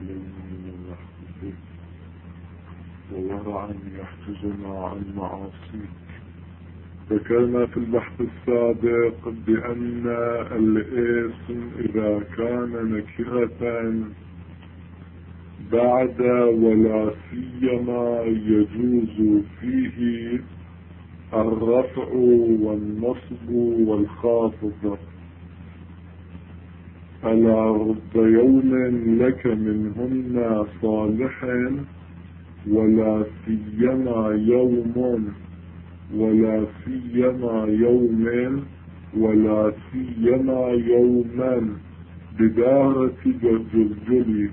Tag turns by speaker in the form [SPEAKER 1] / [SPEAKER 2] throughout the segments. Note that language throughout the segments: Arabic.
[SPEAKER 1] لين يحفظك وورعا يحفظنا عن معاصيك. ذكرنا في البحث السابق بأن الاسم إذا كان نكرة بعد ولا سيما يجوز فيه الرفع والنصب والخافض. ألا رب يوم لك منهن صالح ولا سيما يوم ولا سيما يوم ولا سيما يوما بدارة جلجلي.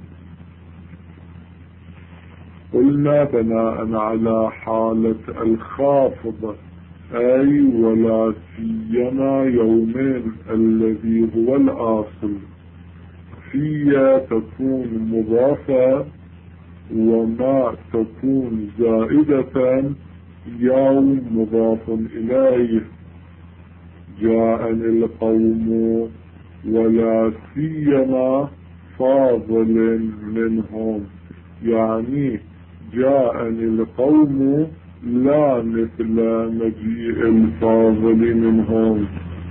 [SPEAKER 1] قلنا بناء على حالة الخافض أي ولا سيما يومين الذي هو الأصل فيها تكون مضافة وما تكون زائدة يوم مضاف إليه. جاءني القوم ولا سيما فاضل منهم، يعني جاءني القوم لا مثل مجيء الفاضل منهم.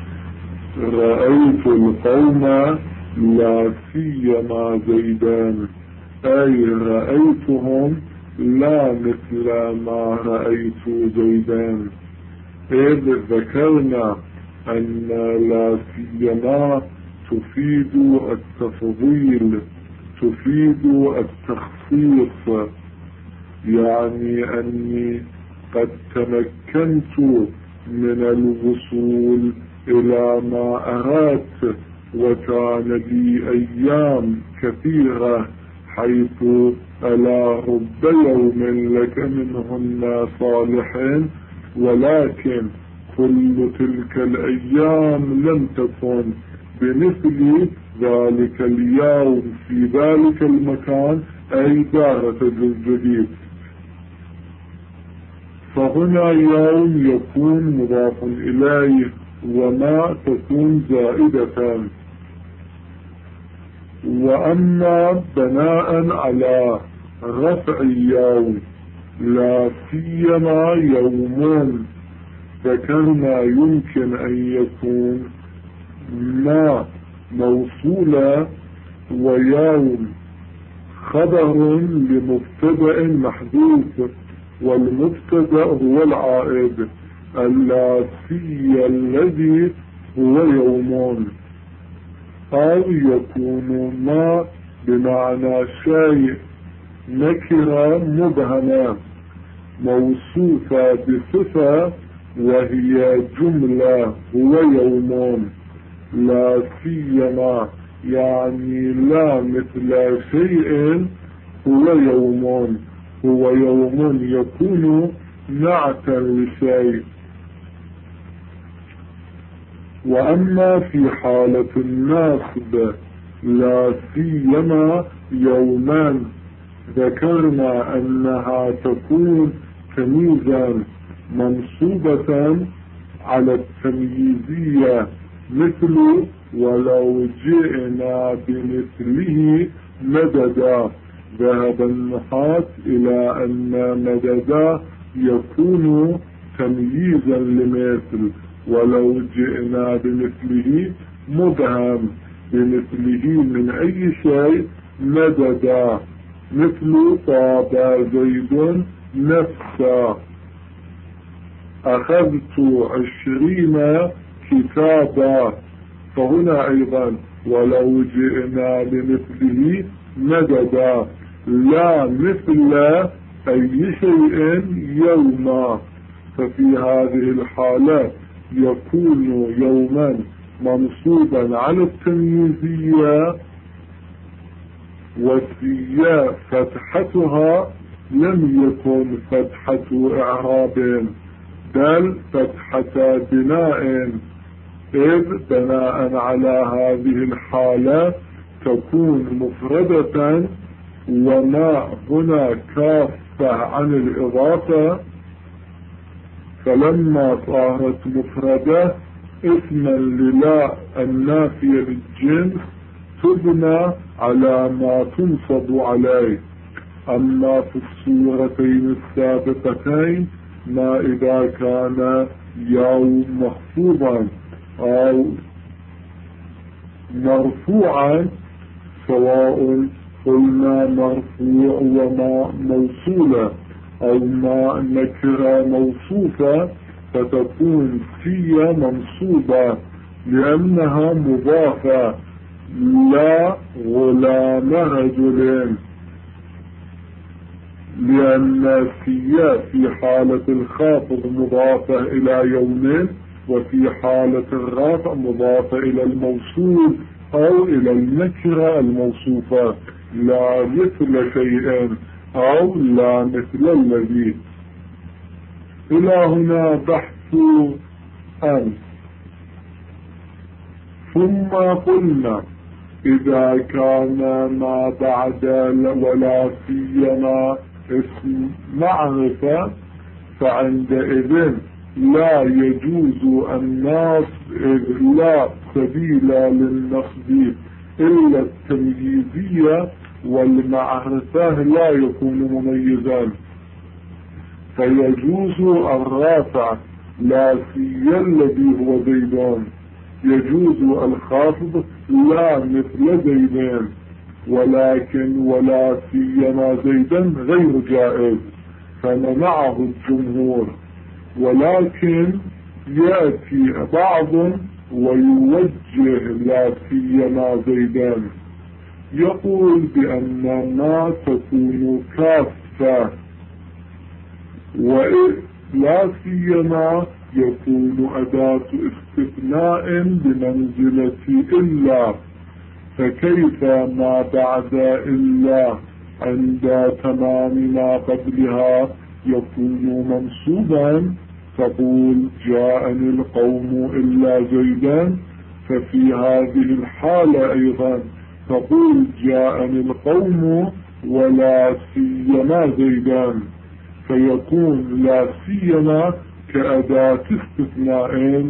[SPEAKER 1] رأيت القوم لا سيما زيدان أي رأيتهم لا مثل ما رأيت زيدان. إذ ذكرنا أن لا سيما تفيد التفضيل، تفيد التخصيص، يعني أني قد تمكنت من الوصول إلى ما أردت، وكان لي أيام كثيرة حيث ألا رب يوم لك منهن صالحين، ولكن كل تلك الأيام لم تكن بمثل ذلك اليوم في ذلك المكان أي دارة الجديد. فهنا يوم يكون مضاف إليه وما تكون زائدة. وأما بناء على رفع يوم لا سيما يومون، ذكرنا يمكن أن يكون ما موصولة ويوم خبر لمبتدأ محذوف، والمبتدأ هو العائد اللاسي الذي هو يومون. أو يكون ما بمعنى شيء نكرة مبهمة موصوفة بصفة وهي جملة هو يومون. لا سيما يعني لا مثل شيء هو يومون، هو يوم يكون نعتا لشيء. وأما في حالة الناصب لا سيما يومان، ذكرنا أنها تكون تمييزا منصوبة على التمييزية، مثل ولو جئنا بمثله مددا. ذهب النحاة إلى أن مددا يكون تمييزا لمثل، ولو جئنا بمثله مبهم، بمثله من أي شيء مددا، مثل طاب زيد نفسا، أخذت 20 كتابا. فهنا أيضا ولو جئنا بمثله مددا، لا مثل أي شيء يوما. ففي هذه الحالة يكون يوما منصوبا على التمييزية، والسياء فتحتها لم يكن فتحة إعراب بل فتحة بناء، إذ بناء على هذه الحالة تكون مفردة، وما هنا كافة عن الإضافة، فلما صارت مفردة اسما للا النافية للجنس تبنى على ما تنصب عليه. أما في الصورتين السابقتين ما إذا كان يوم مخفوضا أو مرفوعا، سواء قلنا مرفوع وما موصولة أو ما نكرة موصوفة، فتكون سية منصوبة لأنها مضافة. لا غلام رجل، لأن سية في حالة الخافض مضافة إلى يوم، وفي حالة الرفع مضافة إلى الموصول أو إلى النكرة الموصوفة. لا مثل شيء أو لا مثل الذي. إلى هنا بحث أمس. ثم قلنا إذا كان ما بعد ولا سيما اسم معرفة، فعندئذ لا يجوز النصب، إذ لا سبيل للنصب إلا التمييزية، والمعرفة لا يكون مميزا. فيجوز الرافع لا سي الذي هو زيدان، يجوز الخافض لا مثل زيدان، ولكن ولا سيما زيدا غير جائز فمنعه الجمهور. ولكن يأتي بعض ويوجه لا سيما زيدان، يقول بأن ما تكون كافة، ولا سيما يكون أداة استثناء بمنزلة إلا، فكيف ما بعد إلا عند تمام ما قبلها يكون منصوبا؟ تقول جاءني القوم إلا زيدا، ففي هذه الحالة أيضا تقول جاءني القوم ولا سيما زيدا، فيكون لا سيما كأداة استثناء.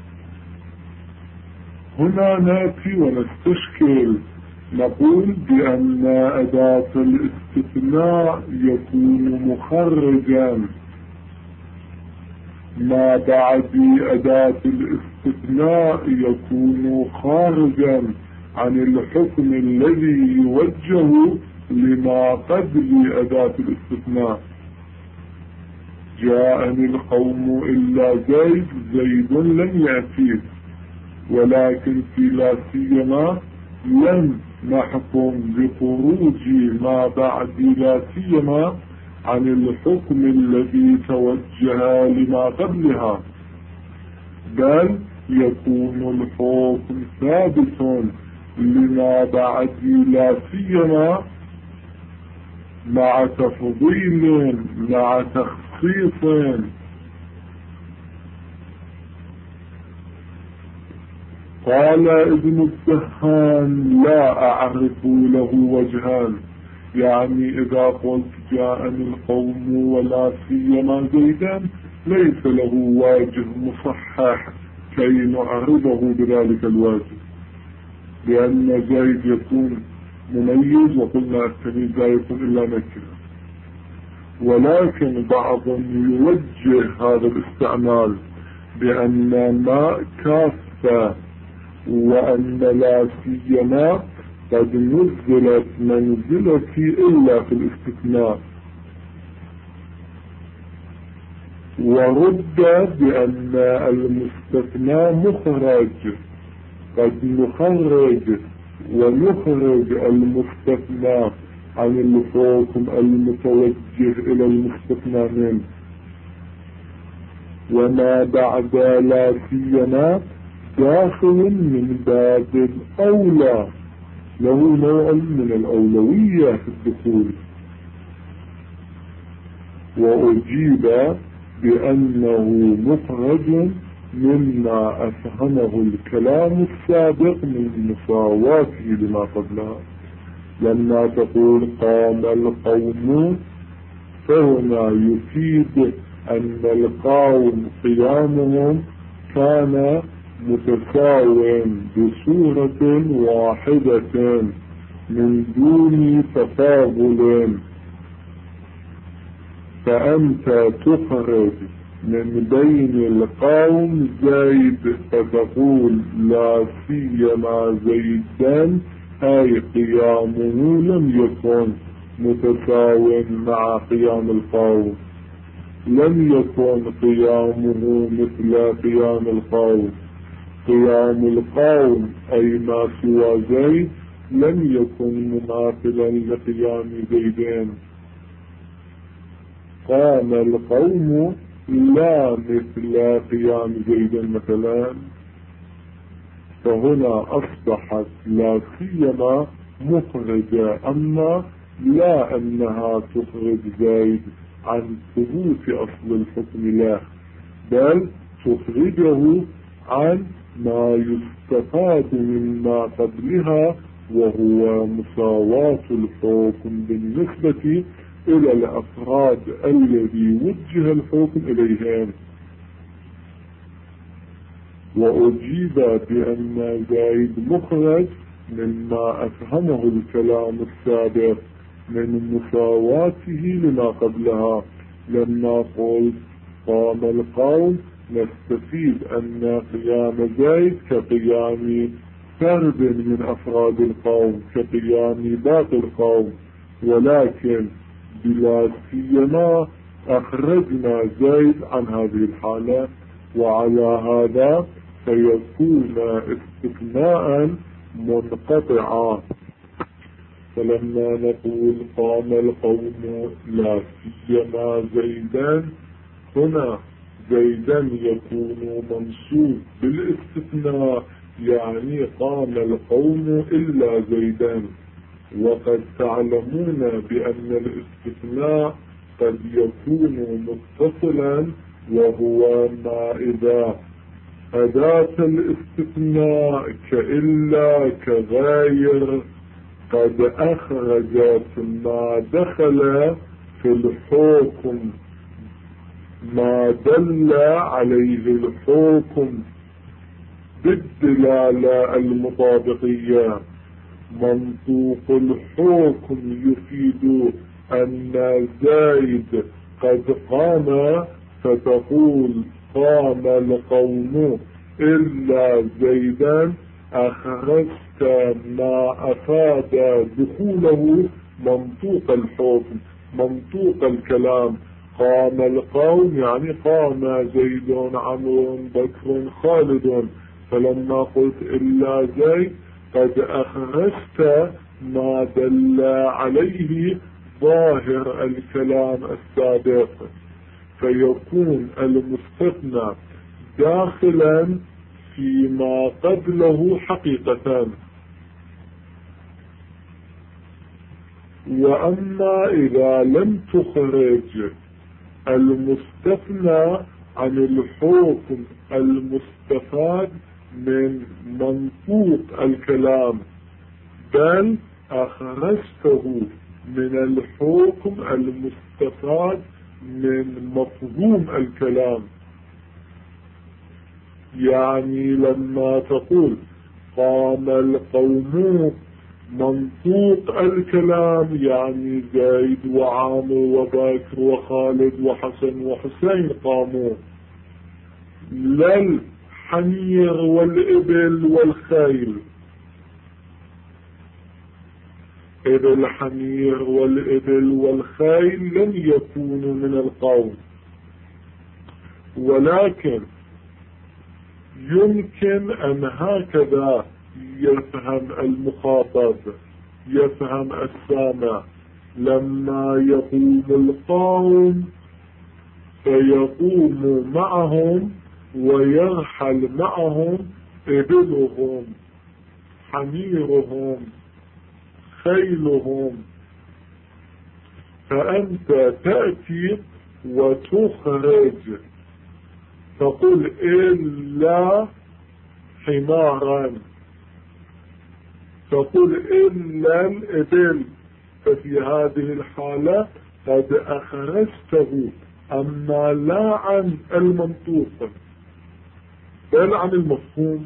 [SPEAKER 1] هنا نأتي ونستشكل، نقول بأن أداة الاستثناء يكون مخرجا، ما بعد أداة الاستثناء يكون خارجا عن الحكم الذي يوجه لما قبل أداة الاستثناء. جاءني القوم إلا زيد، زيد لم يأتيه، ولكن في لا سيما لم نحكم بخروج ما بعد لا سيما عن الحكم الذي توجه لما قبلها، بل يكون الحكم ثابت لما بعد لا سيما مع تفضيل مع تخصيص. قال ابن الدهان لا أعرف له وجهان، يعني إذا قلت جاءني القوم ولا سيما زيدا ليس له واجه مصحح كي نعرضه بذلك الواجه، لأن زيد يكون مميز، وقلنا التمييز لا يكون إلا نكرة. ولكن بعضهم يوجه هذا الاستعمال بأن ما كافة وأن لا سيما قد نزلت منزلتي إلا في الاستثناء، ورد بأن المستثنى مخرج، قد نخرج ونخرج المستثنى عن الحكم المتوجه إلى المستثنى منه. وما بعد لا سيما داخل من باب الأولى، له نوع من الأولوية في الدخول. وأجيب بأنه مخرج مما أفهمه الكلام السابق من مساواته لما قبلها. لما تقول قام القوم، فهنا يفيد أن القوم قيامهم كان متساو بصورة واحدة من دون تفاضل، فأنت تخرج من بين القوم زيد فتقول لا سيما زيدا، أي قيامه لم يكن متساو مع قيام القوم، لم يكن قيامه مثل قيام القوم. قيام القوم أي ما سوى زيد لم يكن مماثلا لقيام زيدين. قام القوم لا مثل قيام زيد مثلا، فهنا أصبحت لا سيما مخرجة، أما لا أنها تخرج زيد عن ثبوت أصل الحكم، لا، بل تخرجه عن ما يستفاد مما قبلها، وهو مساواة الحكم بالنسبة إلى الأفراد الذي وجه الحكم إليهم. وأجيب بأن زيد مخرج مما أفهمه الكلام السابق من مساواته لما قبلها. لما قلت قام القوم نستفيد أن قيام زيد كقيام فرد من أفراد القوم، كقيام باقي القوم، ولكن بلا سيما أخرجنا زيد عن هذه الحالة، وعلى هذا فيكون استثناء منقطعا. فلما نقول قام القوم لا سيما زيدا، هنا زيدا يكون منصوب بالاستثناء، يعني قام القوم إلا زيدا. وقد تعلمون بأن الاستثناء قد يكون متصلا، وهو ما إذا أداة الاستثناء كإلا كغاير قد أخرجت ما دخل في الحكم، ما دل عليه الحكم بالدلالة المطابقية. منطوق الحكم يفيد أن زيد قد قام، فتقول قام القوم إلا زيدا، أخرجت ما أفاد دخوله منطوق الحكم، منطوق الكلام. قام القوم يعني قام زيد عمرو بكر خالد، فلما قلت إلا زيد قد أخرجت ما دل عليه ظاهر الكلام السابق، فيكون المستثنى داخلا فيما قبله حقيقة. وأما إذا لم تخرج المستثنى عن الحكم المستفاد من منطوق الكلام، بل أخرجته من الحكم المستفاد من مفهوم الكلام، يعني لما تقول قام القوم منطوق الكلام يعني زيد وعامر وبكر وخالد وحسن وحسين قاموا، لا الحمير والإبل والخيل. إذ الحمير والإبل والخيل لم يكونوا من القوم، ولكن يمكن أن هكذا يفهم المخاطب، يفهم السامع، لما يقوم القوم فيقوم معهم ويرحل معهم إبلهم حميرهم خيلهم، فأنت تأتي وتخرج تقول إلا حمارا، تقول إلا الإبل، ففي هذه الحالة قد أخرجته، أما لا عن المنطوق. بل عن المفهوم.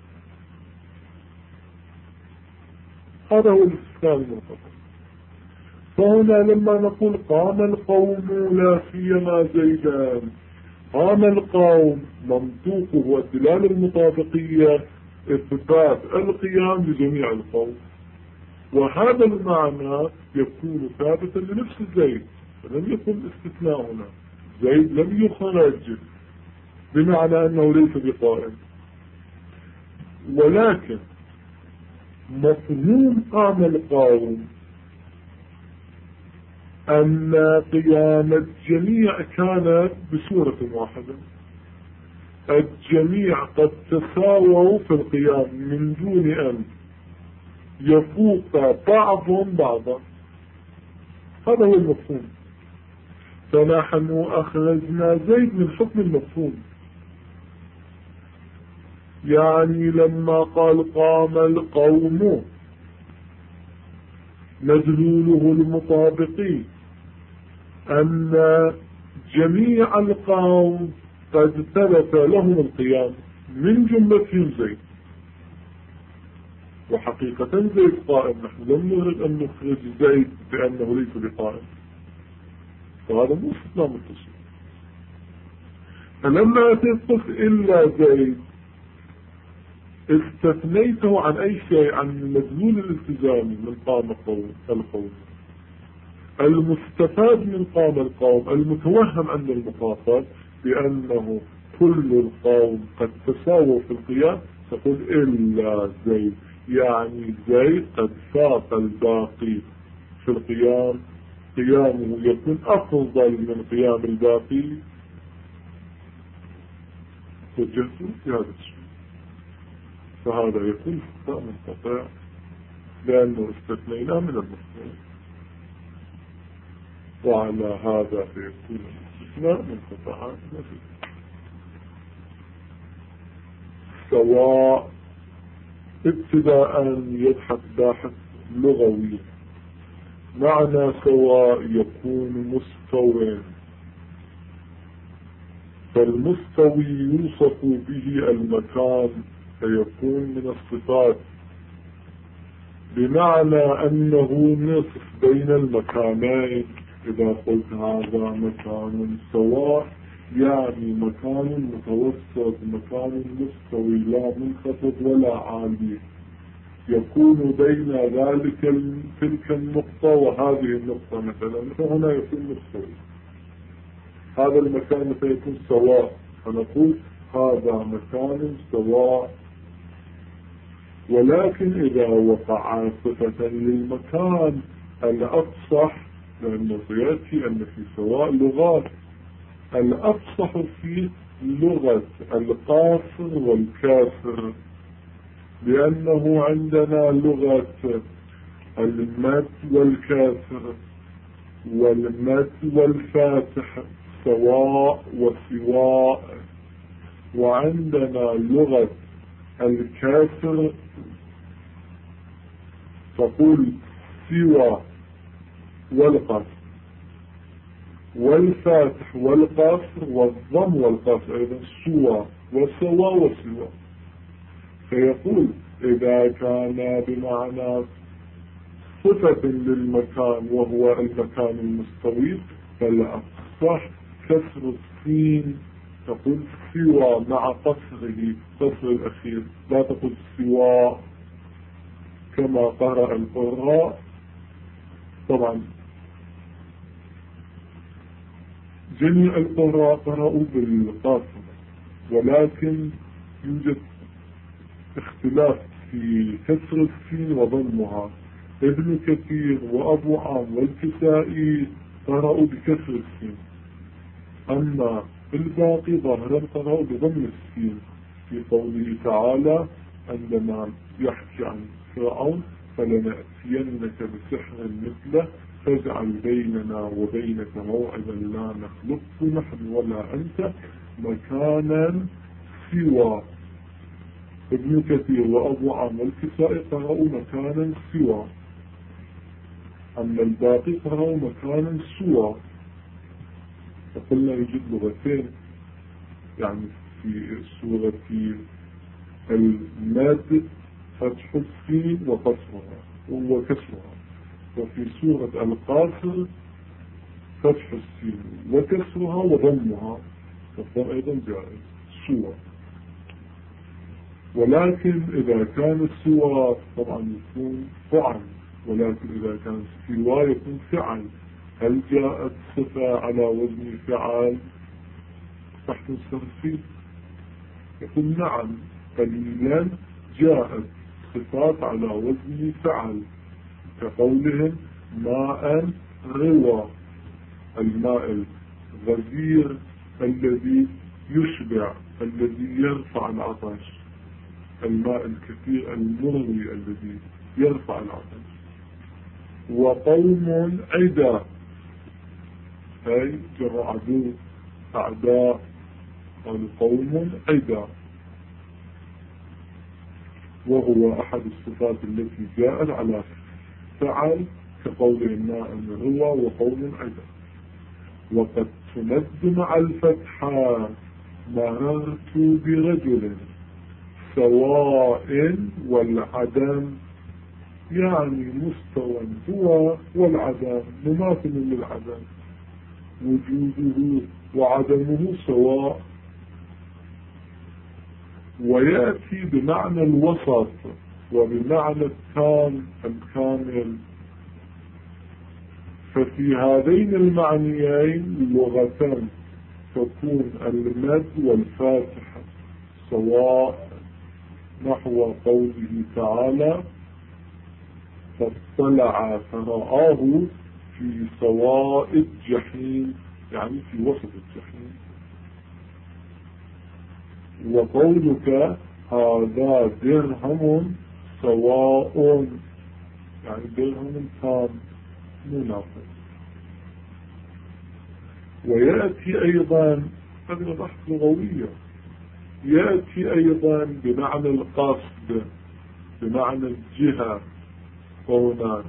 [SPEAKER 1] هذا هو الاستثناء المنقطع. فهنا لما نقول قام القوم لا سيما زيدان، قام القوم منطوقه والدلالة المطابقية إثبات القيام لجميع القوم، وهذا المعنى يكون ثابتا لنفس زيد، فلم يكن استثناء هنا. زيد لم يخرج بمعنى أنه ليس بقائم، ولكن مفهوم قام القوم أن قيام الجميع كان بصورة واحدة، الجميع قد تساووا في القيام من دون أن يفوق بعضهم بعضا. هذا هو المفهوم. فنحن أخرجنا زيد من حكم المفهوم، يعني لما قال قام القوم مدلوله المطابقي أن جميع القوم قد ثبت لهم القيام من جملتهم زيد، وحقيقة زيد قائم، نحن لم نرد أن نخرج زيد بأنه ليس بقائم، فهذا مو استثناء متصل. فلما تقف إلا زيد استثنيته عن أي شيء، عن المدلول الالتزامي من قام القوم، المستفاد من قام القوم، المتوهم عند المخاطب بأنه كل القوم قد تساووا في القيام، تقول إلا زيد، يعني زيد قد فاق الباقي في القيام، قيامه يكون أفضل من قيام الباقي. وجهته في هذا الشيء، فهذا يكون استثناء منقطع لأنه استثنينا من المفهوم، وعلى هذا فيكون الاستثناء منقطعا نفسه. سواء ابتداء يبحث باحث لغوي، معنى سواء يكون مستوى، فالمستوي يوصف به المكان فيكون من الصفات، بمعنى أنه نصف بين المكانين. إذا قلت هذا مكان سواء يعني مكان متوسط، مكان مستوي لا منخفض ولا عالي، يكون بين ذلك تلك النقطة وهذه النقطة مثلا، فهنا يكون مستوي. هذا المكان سيكون سواء، فنقول هذا مكان سواء. ولكن إذا وقع صفة للمكان الأفصح، لأنه سيأتي أن في سواء لغات، الأفصح في لغة القاصر والكاسر، لأنه عندنا لغة المد والكاسر والمد والفاتح سواء وسواء، وعندنا لغة الكاسر تقول سوى والقصر، والفاتح والقصر والضم والقصر أيضا سوى وسوى وسوى. فيقول إذا كان بمعنى صفة للمكان وهو المكان المستوي فالأفصح كسر السين، تقول سوى مع قصره، قصر الأخير، لا تقول سوى كما قرأ القراء. طبعا جميع القراء قرأوا بالقاصر، ولكن يوجد اختلاف في كسر السين وضمها. ابن كثير وأبو عام والكسائي قرأوا بكسر السين، أما الباقي ظاهرا قرأوا بضم السين، في قوله تعالى عندما يحكي عن فرعون فلنأتينك بسحر مثله فاجعل بيننا وبينك موعدا لا نخلقه نحن ولا أنت مكانا سوى. ابن كثير وأبو عام والكسائي قرأوا مكانا سوى، أما الباقي قرأوا مكانا سوى. فقلنا يوجد لغتين، يعني في سورة المد فتح السين وكسرها، وفي سورة القاصر فتح السين وكسرها وضمها، والضم أيضا جائز سوى. ولكن إذا كان السوى طبعا يكون فعل، ولكن إذا كان سوى يكون فعل. هل جاءت صفة على وزن فعل تحت السرسي؟ يقول نعم، قليلا جاءت صفات على وزن فعل، كقولهم ماء روى، الماء الغزير الذي يشبع، الذي يرفع العطش، الماء الكثير المروي الذي يرفع العطش. وقوم عدا، أي جرى عدو أعداء، قال قوم عدا، وهو أحد الصفات التي جاءت على فعل، كقول ماء روى وقوم عدا. وقد تمد مع الفتحة مررت برجل سواء والعدم، يعني مستوى هو والعدم مماثل للعدم، وجوده وعدمه سواء. ويأتي بمعنى الوسط وبمعنى التام الكامل. ففي هذين المعنيين لغة تكون المد والفاتحة سواء، نحو قوله تعالى فاطلع فرآه في سواء الجحيم، يعني في وسط الجحيم. وقولك هذا درهم سواء، يعني درهم تام منافق. ويأتي أيضا، هذه بحث لغوية، يأتي أيضا بمعنى القصد، بمعنى الجهة. هنا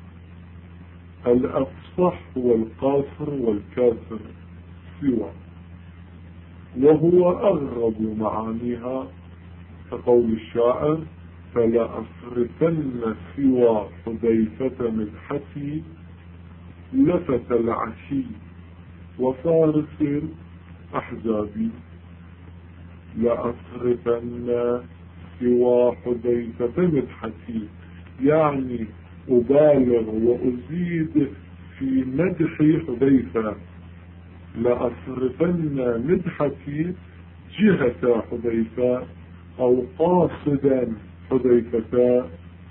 [SPEAKER 1] الأفصح والقاصر والكاسر سوى، وهو أغرب معانيها، كقول الشاعر فلأصرفن سوى حذيفة مدحتي لفت العشي وفارس الأحزاب. لأصرفن سوى حذيفة مدحتي، يعني أبالغ وأزيد في مدح حذيفة. لأصرفن مدحتي جهة حذيفة أو قاصدا حذيفة.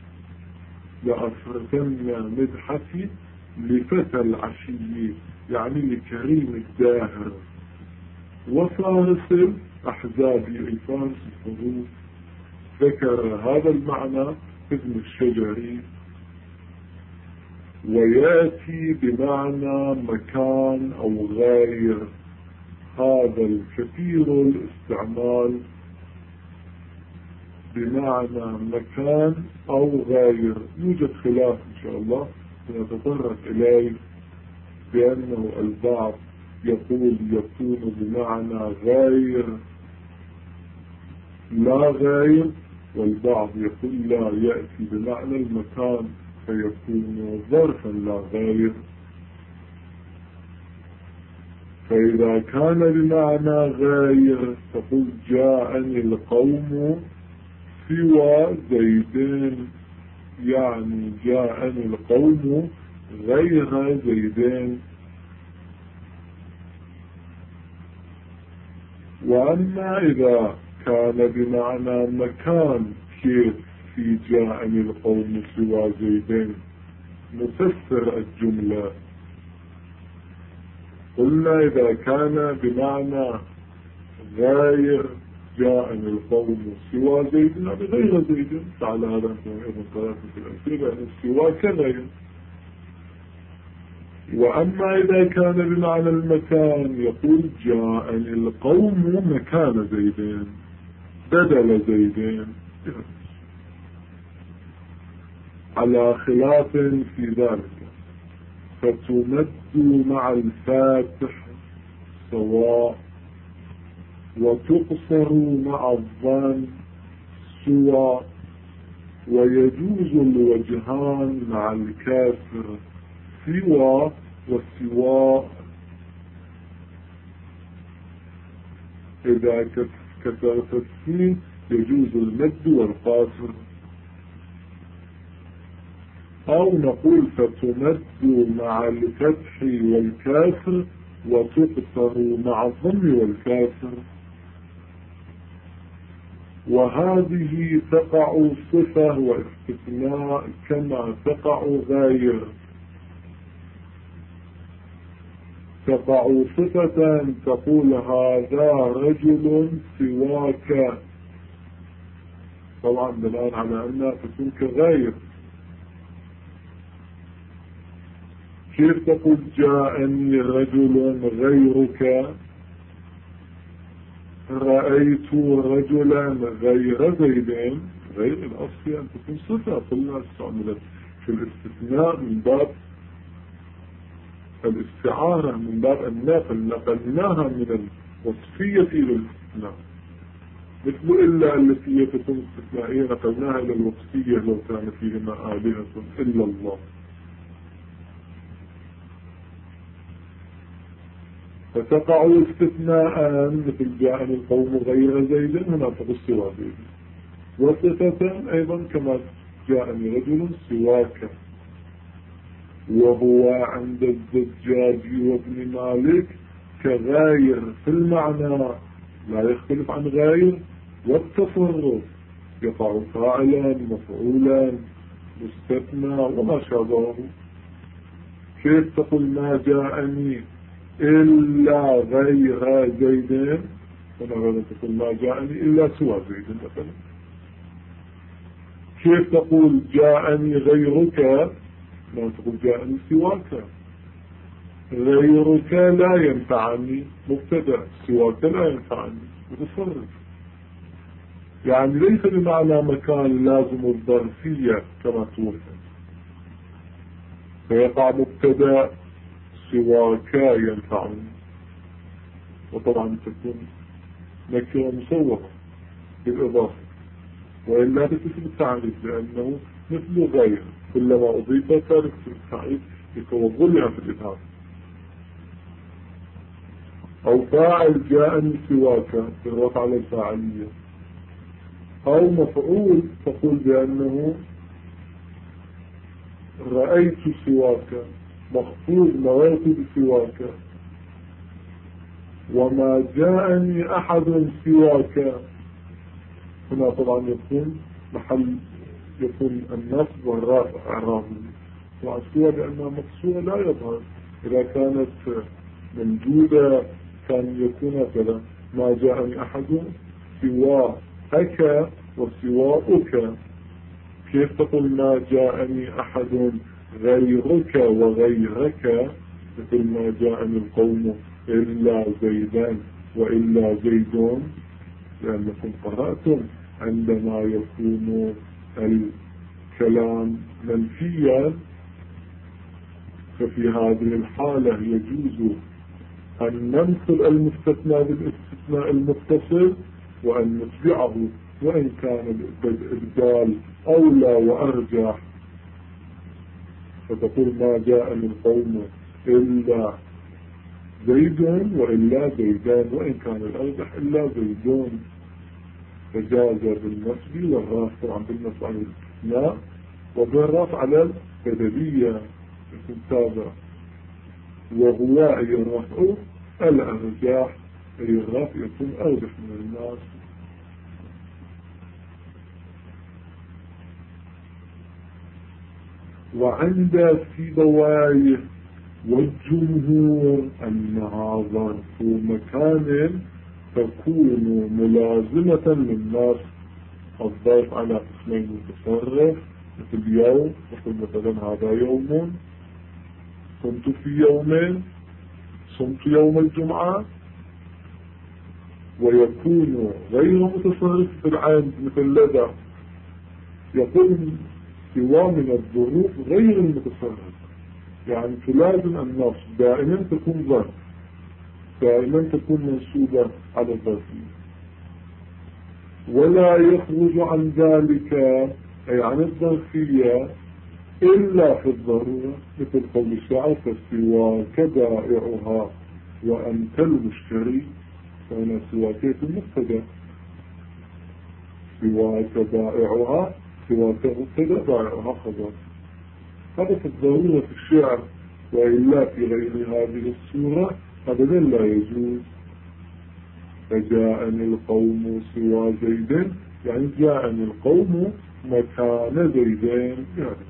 [SPEAKER 1] لأصرفن مدحتي لفتى العشي، يعني لكريم الداهر. وفارس الأحزاب، أي فارس الحروف. ذكر هذا المعنى ابن الشجري. ويأتي بمعنى مكان أو غير، هذا الكثير الاستعمال بمعنى مكان أو غير. يوجد خلاف إن شاء الله سنتطرق إليه، بأنه البعض يقول يكون بمعنى غير لا غير، والبعض يقول لا، يأتي بمعنى المكان فيكون ظرفا لا غير. فإذا كان بمعنى غير تقول جاءني القوم سوى زيدين، يعني جاءني القوم غير زيدين. وأما إذا كان بمعنى مكان، كيف في جاءني القوم سوى زيدين؟ نفسر الجملة. قلنا إذا كان بمعنى غير جاءني القوم سوى زيد، يعني غير زيد. تعالى هذا ابن ثلاثة في الأمثلة، يعني السوى كغير. وأما إذا كان بمعنى المكان يقول جاءني القوم مكان زيدين، بدل زيدين، على خلاف في ذلك. فتمد مع الفاتح سواء، وتقصر مع الظن سوى، ويجوز الوجهان مع الكاسر سوى وسواء. إذا كسرت السين يجوز المد والقاصر، أو نقول فتمد مع الفتح والكاسر وتقصر مع الضم والكاسر. وهذه تقع صفة واستثناء كما تقع غير. تقع صفة تقول هذا رجل سواك، طبعا الآن على أنها تكون كغير. كيف تقول جاءني رجل غيرك؟ رأيت رجلا غير زيدين. غير الأصل أن تكون صفة، كلها استعملت في الاستثناء من باب الاستعارة، من باب النقل، نقلناها من الوصفية إلى الاستثناء. مثل إلا التي تكون استثنائية نقلناها إلى الوصفية لو كان فيهما آلهة إلا الله. فتقع استثناء مثل جاءني القوم غير زيد، هنا تقول سوى زيد. وصفة أيضا كما جاءني رجل سواك، وهو عند الزجاج وابن مالك كغاير في المعنى لا يختلف عن غاير، والتصرف يقع فاعلا مفعولا مستثنى وما شابهه. كيف تقول ما جاءني إلا غير زيد؟ هنا تقول ما جاءني إلا سوى زيد مثلا. كيف تقول جاءني غيرك؟ ما تقول جاءني سواك. غيرك لا ينفعني مبتدأ، سواك لا ينفعني متصرف. يعني ليس بمعنى مكان لازم الظرفية كما توفى، فيقع مبتدأ سواك ينفعني، وطبعا تكون نكرة مصورة بالإضافة، وإلا بتسم التعريف لأنه مثل غير كلما أضيف تارك في التعريف يتوضلها في الإظهار. أو فاعل جاءني سواك في الرفع على الفاعلية، أو مفعول تقول بأنه رأيت سواك، مخفوض مررت بسواك. وما جاءني أحد سواك، هنا طبعا يكون النصب والرافع إعرابي، وأسوأ لأنها مقصورة لا يظهر. إذا كانت موجودة كان يكون كذا، ما جاءني أحد سواك وسواؤك. كيف تقول ما جاءني أحد غيرك وغيرك؟ مثل ما جاءني القوم إلا زيدان وإلا زيدون، لأنكم قرأتم عندما يكون الكلام منفيا ففي هذه الحالة يجوز أن ننقل المستثنى بالاستثناء المتصل وأن نتبعه، وإن كان الإبدال أولى وأرجح. فتقول ما جاءني القوم إلا زيد وإلا زيدان، وإن كان الأرجح إلا زيدون، فجاز بالنصب والرافع عن بالنصب عن الاستثناء وبالرفع على البدلية تابع. وهو أي الرفع الأرجح، أي الرفع يكون أرجح من الناس. وعند سيبويه والجمهور أنها ظرف مكان تكون ملازمة للناس. الظرف على قسمين متصرف مثل يوم، مثل مثلا هذا يوم، صمت في يومين، صمت يوم الجمعة. ويكون غير متصرف في العين مثل لدى، يكون سوى من الظروف غير المتصرف، يعني تلازم النصب دائما تكون ظرف. دائما تكون منصوبة على الظرفية. ولا يخرج عن ذلك أي عن الظرفية إلا في الضرورة، مثل قول الشاعر فسواك بائعها وأنت المشتري، فهنا سواك المبتدأ، سواك بائعها، سواك مبتدأ بائعها خبر. هذا في الضرورة في الشعر، وإلا في غير هذه الصورة أبدا لا يجوز. فجاءني القوم سوى زيد، يعني جاءني القوم مكان زيدين يعني.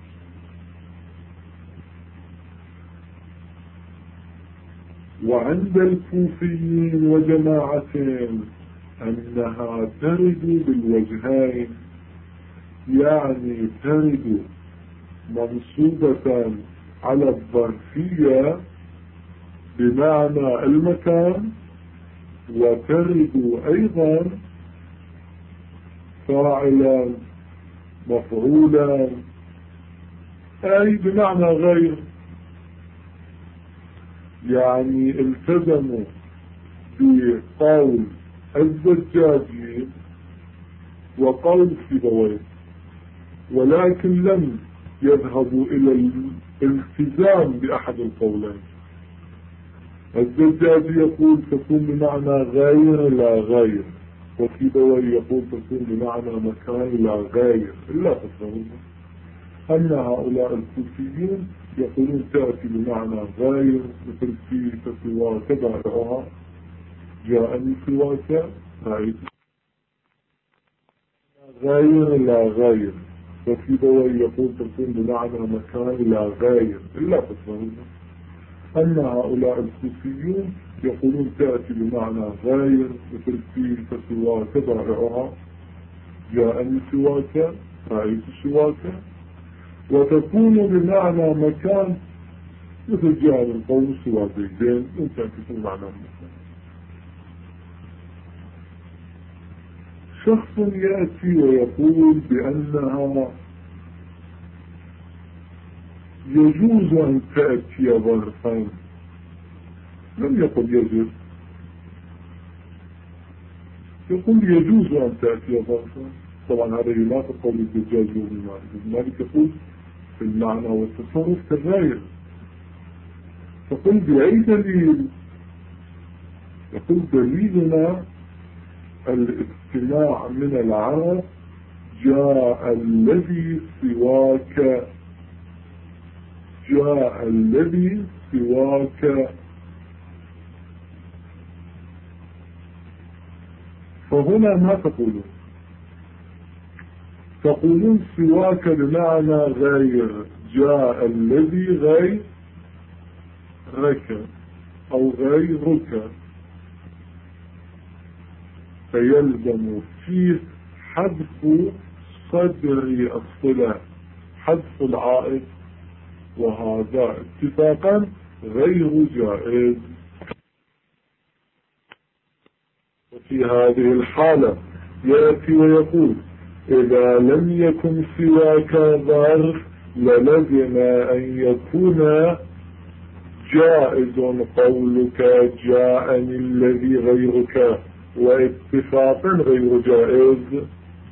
[SPEAKER 1] وعند الكوفيين وجماعة أنها ترد بالوجهين، يعني ترد منصوبة على الظرفية بمعنى المكان، وترد أيضا فاعلا مفعولا أي بمعنى غير. يعني التزموا بقول الزجاجي وقول سيبويه، ولكن لم يذهبوا إلى الالتزام بأحد القولين. الزجاجي يقول تكون بمعنى غير لا غير، وسيبويه يقول تكون بمعنى مكان لا غير، إلا تفهمون أن هؤلاء الكوفيين يقولون تأتي بمعنى غير، مثل في فسواك بائعها، جاءني سواك رأيت، غير لا غير، وسيبويه يقول تكون بمعنى مكان لا غير، إلا تفهمون أن هؤلاء الكوفيون يقولون تأتي بمعنى غير، مثل في فسواك بائعها، جاءني سواك رأيت سواك، وتكون بمعنى مكان، مثل جاء القوم سوى زيدين، ممكن تكون معنى مكان. شخص يأتي ويقول بأنها يجوز أن تأتي ظرفا، لم يقل يجب، يقول يجوز أن تأتي ظرفا. طبعا هذا ينافق قول الدجاج وابن مالك. ابن مالك يقول في المعنى والتصرف كالغير. فقل بأي دليل؟ يقول دليلنا الاستماع من العرب، جاء الذي سواك، جاء الذي سواك. فهنا ما تقولون؟ تقولون سواك بمعنى غير، جاء الذي غير رك أو غيرك، فيلزم فيه حذف صدر الصلة، حذف العائد، وهذا اتفاقا غير جائز. وفي هذه الحالة يأتي ويقول إذا لم يكن سواك ظرف للزم أن يكون جائز قولك جاءني الذي غيرك، واتفاقا غير جائز.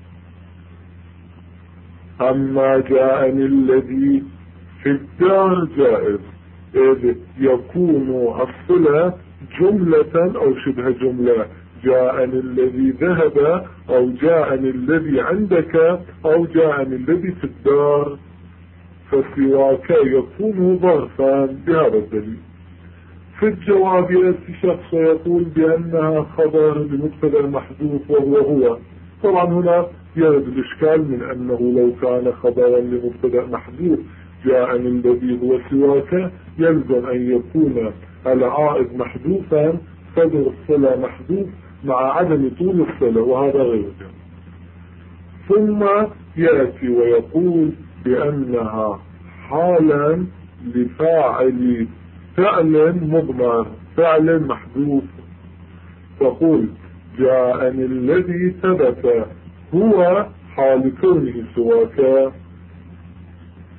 [SPEAKER 1] أما جاءني الذي في الدار جائز، إذ يكون الصلة جملة أو شبه جملة، جاءني الذي ذهب، أو جاءني الذي عندك، أو جاءني الذي في الدار، فسواك يكون ظرفا بهذا الدليل. في الجواب يأتي شخص يقول بأنها خبر بمبتدأ محذوف وهو. طبعا هنا يرد الإشكال من أنه لو كان خبرا لمبتدأ محذوف جاءني الذي هو سواك، يلزم أن يكون العائد محذوفا، صدر الصلة محذوف مع عدم طول الصلة، وهذا غير ذلك. ثم يأتي ويقول بأنها حالا لفاعل فعل مضمر، فعل محذوف. تقول جاءني الذي ثبت هو حال كونه سواك،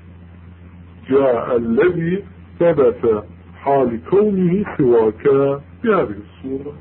[SPEAKER 1] جاء الذي ثبت حال كونه سواك. بهذه الصورة.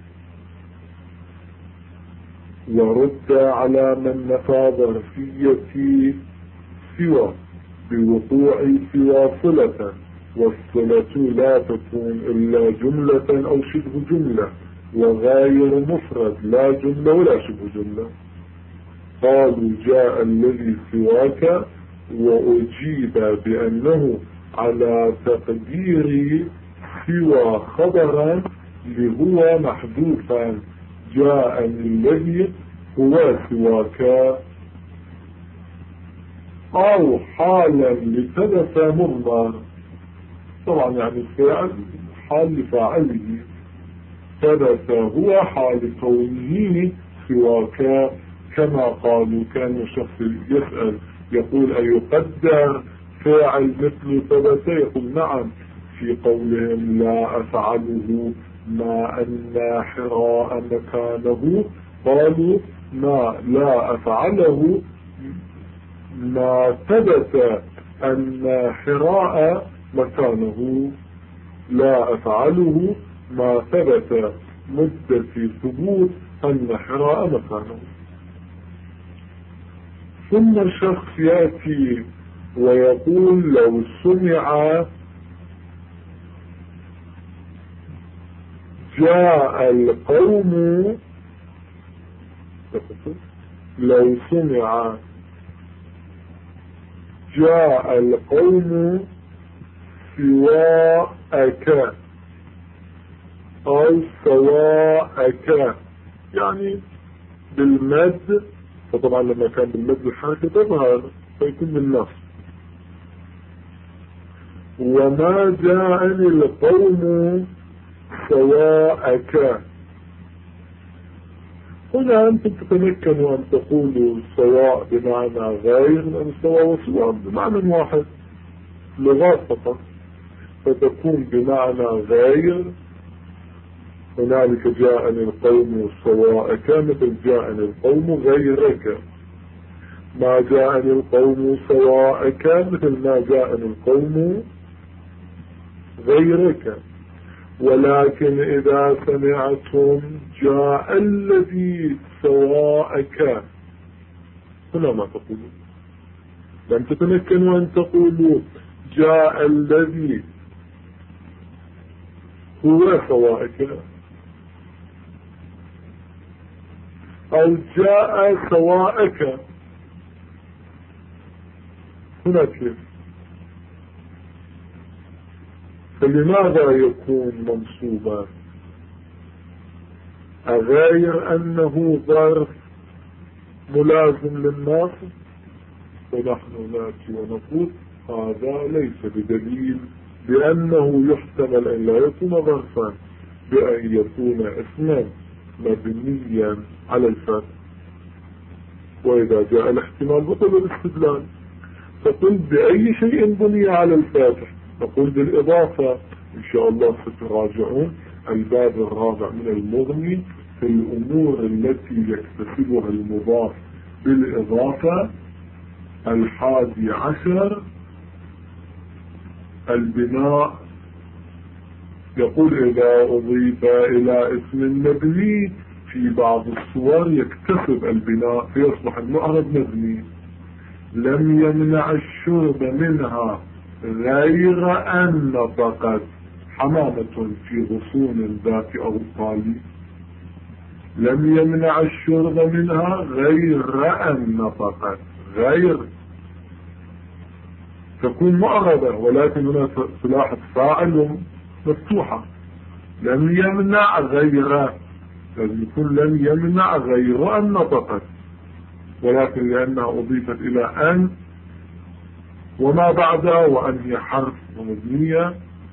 [SPEAKER 1] ورد على من نفى ظرفية سوى بوقوع سوى صلة، والصلة لا تكون إلا جملة أو شبه جملة، وغاير مفرد لا جملة ولا شبه جملة. قالوا جاء الذي سواك، وأجيب بأنه على تقدير سوى خبرا لهو محذوفا، جاءني الذي هو سواك، أو حالا لثبت مضمر. طبعا يعني الفعل حال لفاعله، ثبت هو حال كونه سواك. كما قالوا كان شخص يسأل يقول أيقدر فاعل مثل ثبت؟ يقول نعم، في قولهم لا أفعله ما أن حراء مكانه، قالوا ما لا أفعله ما ثبت أن حراء مكانه، لا أفعله ما ثبت مدة ثبوت أن حراء مكانه. ثم شخص يأتي ويقول لو سمع جاء القوم، لو سمع جاء القوم سواءك أو سواءك، يعني بالمد، فطبعا لما كان بالمد الحركة تظهر فيكون بالنص. وما جاءني القوم سواءك، هنا أنتم تتمكنوا أن تقولوا سواء بمعنى غير، لأن سواء وسواء بمعنى واحد لغات فقط، فتكون بمعنى غير. هنالك جاءني القوم سواءك مثل جاءني القوم غيرك، ما جاءني القوم سواءك مثل ما جاءني القوم غيرك. ولكن إذا سمعتم جاء الذي سواءك، هنا ما تقولون، لم تتمكنوا أن تقولوا جاء الذي هو سواءك، أو جاء سواءك. هنا كيف؟ فلماذا يكون منصوبا؟ أغير أنه ظرف ملازم للناصب، ونحن نأتي ونقول هذا ليس بدليل بأنه يحتمل أن لا يكون ظرفا، بأن يكون اسما مبنيا على الفتح، وإذا جاء الاحتمال بطل الاستدلال. تقول بأي شيء بني على الفاتح؟ نقول بالإضافة. إن شاء الله ستراجعون الباب الرابع من المغني في الأمور التي يكتسبها المضاف بالإضافة. 11 البناء، يقول إذا أضيف إلى اسم مبني في بعض الصور يكتسب البناء فيصبح المعرب مبني. لم يمنع الشرب منها غير أن نطقت حمامة في غصون ذات أغصان. لم يمنع الشرب منها غير أن نطقت، غير تكون معربة، ولكن هنا صلاح فاعل مفتوحة. لم يمنع غير، لازم يكون لم يمنع غير أن نطقت، ولكن لأنها أضيفت إلى أن وما بعدها، وأن هي حرف ومبنية،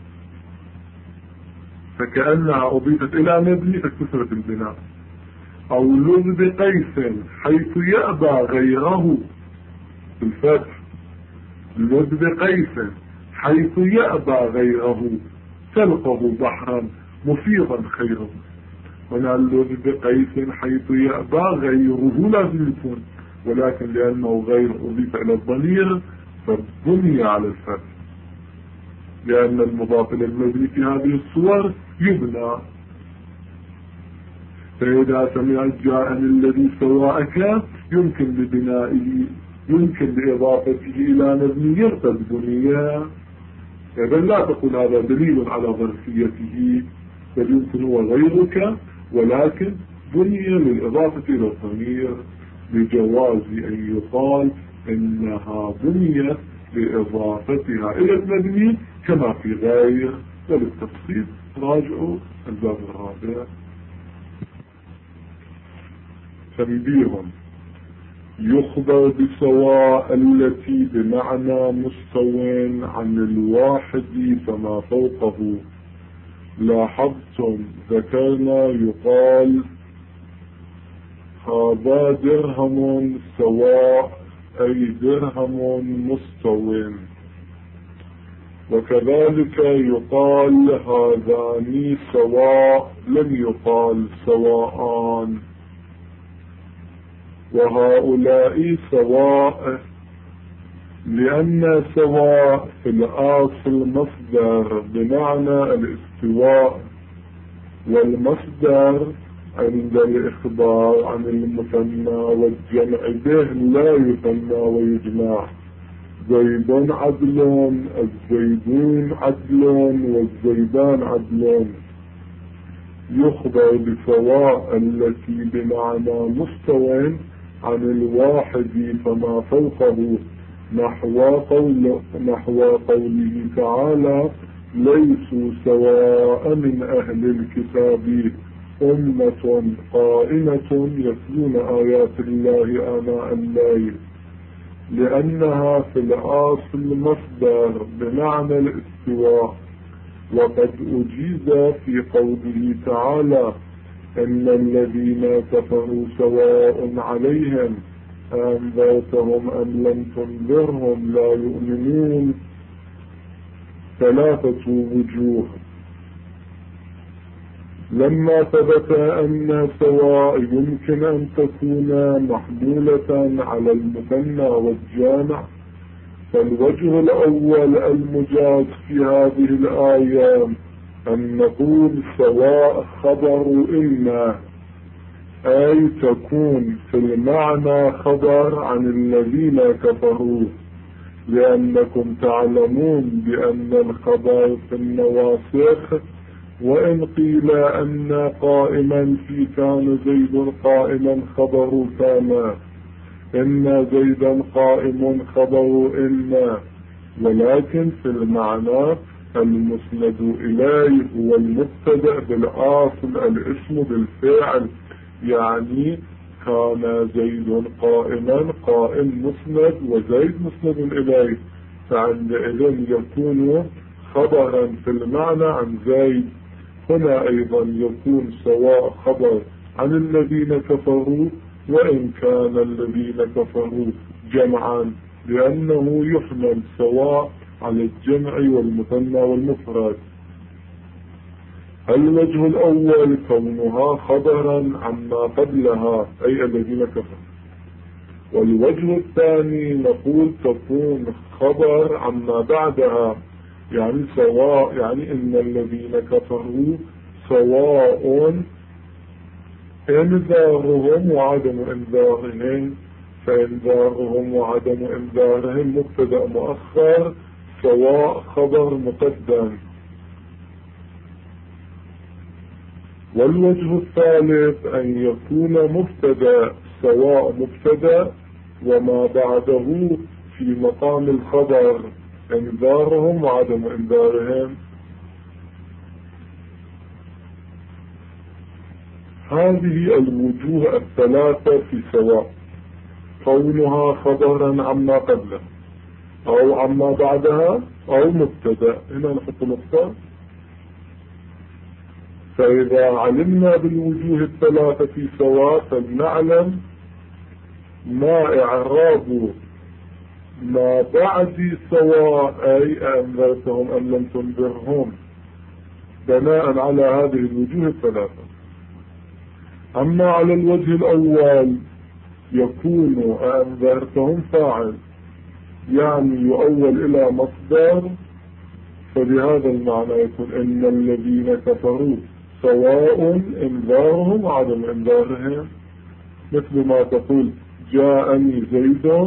[SPEAKER 1] فكأنها أضيفت إلى مبني فكسرت البناء. أو لذ بقيس حيث يأبى غيره بالفتح، لذ بقيس حيث يأبى غيره تلقه بحرا مفيضا خيره. هنا اللذ بقيس حيث يأبى غيره لازم يكون، ولكن لأنه غير أضيف إلى الضمير فبني على الفتح، لأن المضاف إلى المبني في هذه الصور يبنى فإذا سمعت جاءني الذي سواءك يمكن ببنائه، يمكن بإضافته إلى مبني يرتد بنية، إذا لا تقول هذا دليل على ظرفيته، بل يمكن هو غيرك ولكن بني للإضافة إلى الضمير، لجواز أن يقال إنها بنيت لإضافتها إلى المبني كما في غير. وللتفصيل راجعوا الباب الرابع. تنبيه: يخبر بسواء التي بمعنى مستو عن الواحد فما فوقه. لاحظتم ذكرنا يقال هذا درهم سواء، أي درهم مستو، وكذلك يقال هذان سواء، لم يقال سواءان. وهؤلاء سواء، لأن سواء في الأصل مصدر بمعنى الاستواء، والمصدر عند الإخبار عن المثنى والجمع به لا يثنى ويجمع. زيد عدل، الزيدون عدل، والزيدان عدل. يخبر بسواء التي بمعنى مستوى عن الواحد فما فوقه، نحو قوله تعالى ليسوا سواء من أهل الكتاب أمة قائمة يتلون آيات الله آناء الليل، لأنها في الأصل مصدر بمعنى الاستواء. وقد أجيز في قوله تعالى إن الذين كفروا سواء عليهم أنذرتهم أم لم تنذرهم لا يؤمنون، ثلاثة وجوه. لما ثبت أن سواء يمكن أن تكون محمولة على المثنى والجامع، فالوجه الأول المجاز في هذه الآية أن نقول سواء خبر إما، أي تكون في المعنى خبر عن الذين كفروا، لأنكم تعلمون بأن الخبر في النواسخ، وإن قيل أن قائما في كان زيد قائما خبر كان، إن زيدا قائم خبر إن، ولكن في المعنى المسند إليه هو المبتدأ بالآصل الاسم بالفعل، يعني كان زيد قائما، قائم مسند وزيد مسند إليه، فعندئذ يكون خبرا في المعنى عن زيد. هنا أيضا يكون سواء خبر عن الذين كفروا، وإن كان الذين كفروا جمعا، لأنه يحمل سواء على الجمع والمثنى والمفرد. الوجه الأول كونها خبرا عما قبلها أي الذين كفروا، والوجه الثاني نقول تكون خبر عما بعدها، يعني سواء، يعني إن الذين كفروا سواء إنذارهم وعدم إنذارهم، فإنذارهم وعدم إنذارهم مبتدأ مؤخر، سواء خبر مقدم. والوجه الثالث أن يكون مبتدأ سواء مبتدأ وما بعده في مقام الخبر، إنذارهم وعدم إنذارهم. هذه الوجوه الثلاثة في سواء، كونها خبرا عما قبله أو عما بعدها أو مبتدأ. هنا نحط نقطة. فإذا علمنا بالوجوه الثلاثة في سواء فلنعلم ما إعراب ما بعد سواء، أي أنذرتهم أم لم تنذرهم، بناء على هذه الوجوه الثلاثة. أما على الوجه الأول يكون أنذرتهم فاعل، يعني يؤول إلى مصدر، فبهذا المعنى يكون إن الذين كفروا سواء إنذارهم وعدم إنذارهم، مثل ما تقول جاءني زيد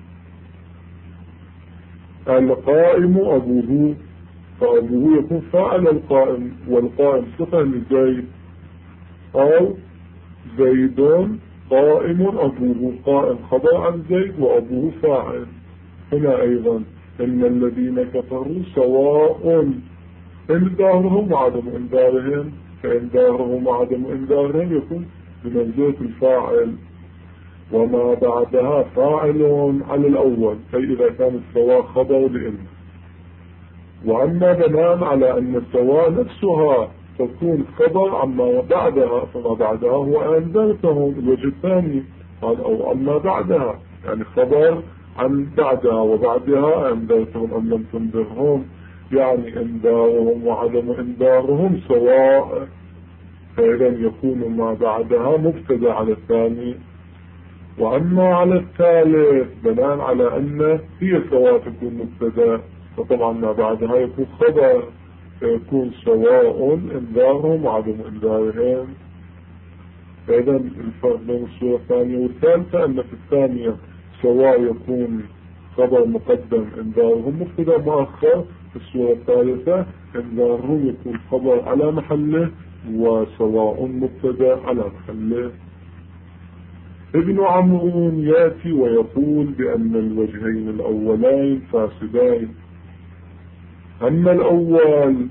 [SPEAKER 1] القائم أبوه، فأبوه يكون فاعل القائم، والقائم صفة لزيد، أو زيد قائم أبوه، قائم خبر عن زيد وأبوه فاعل. هنا أيضا إن الذين كفروا سواء إنذارهم وعدم إنذارهم، فإنذارهم وعدم إنذارهم يكون بمنزلة الفاعل، وما بعدها فاعل على الأول، أي إذا كان السواء خبر لإن. وأما بناء على أن السواء نفسها تكون خبر عما بعدها، فما بعدها هو أنذرتهم، الوجه الثاني قال أو أما بعدها، يعني خبر عن بعدها وبعدها أنذرتهم أم لم تنذرهم، يعني إنذارهم وعدم إنذارهم سواء، فإذا يكون ما بعدها مبتدأ على الثاني. وأما على الثالث بناء على أن هي سواء تكون مبتدأ، فطبعا ما بعدها يكون خبر، فيكون سواء إنذارهم وعدم إنذارهم. فإذا الفرق بين الصورة الثانية والثالثة أن في الثانية سواء يكون خبر مقدم إنذارهم مبتدأ مؤخر، في الصورة الثالثة إنذارهم يكون خبر على محله وسواء مبتدأ على محله. ابن عمرو يأتي ويقول بأن الوجهين الأولين فاسدين. أما الأول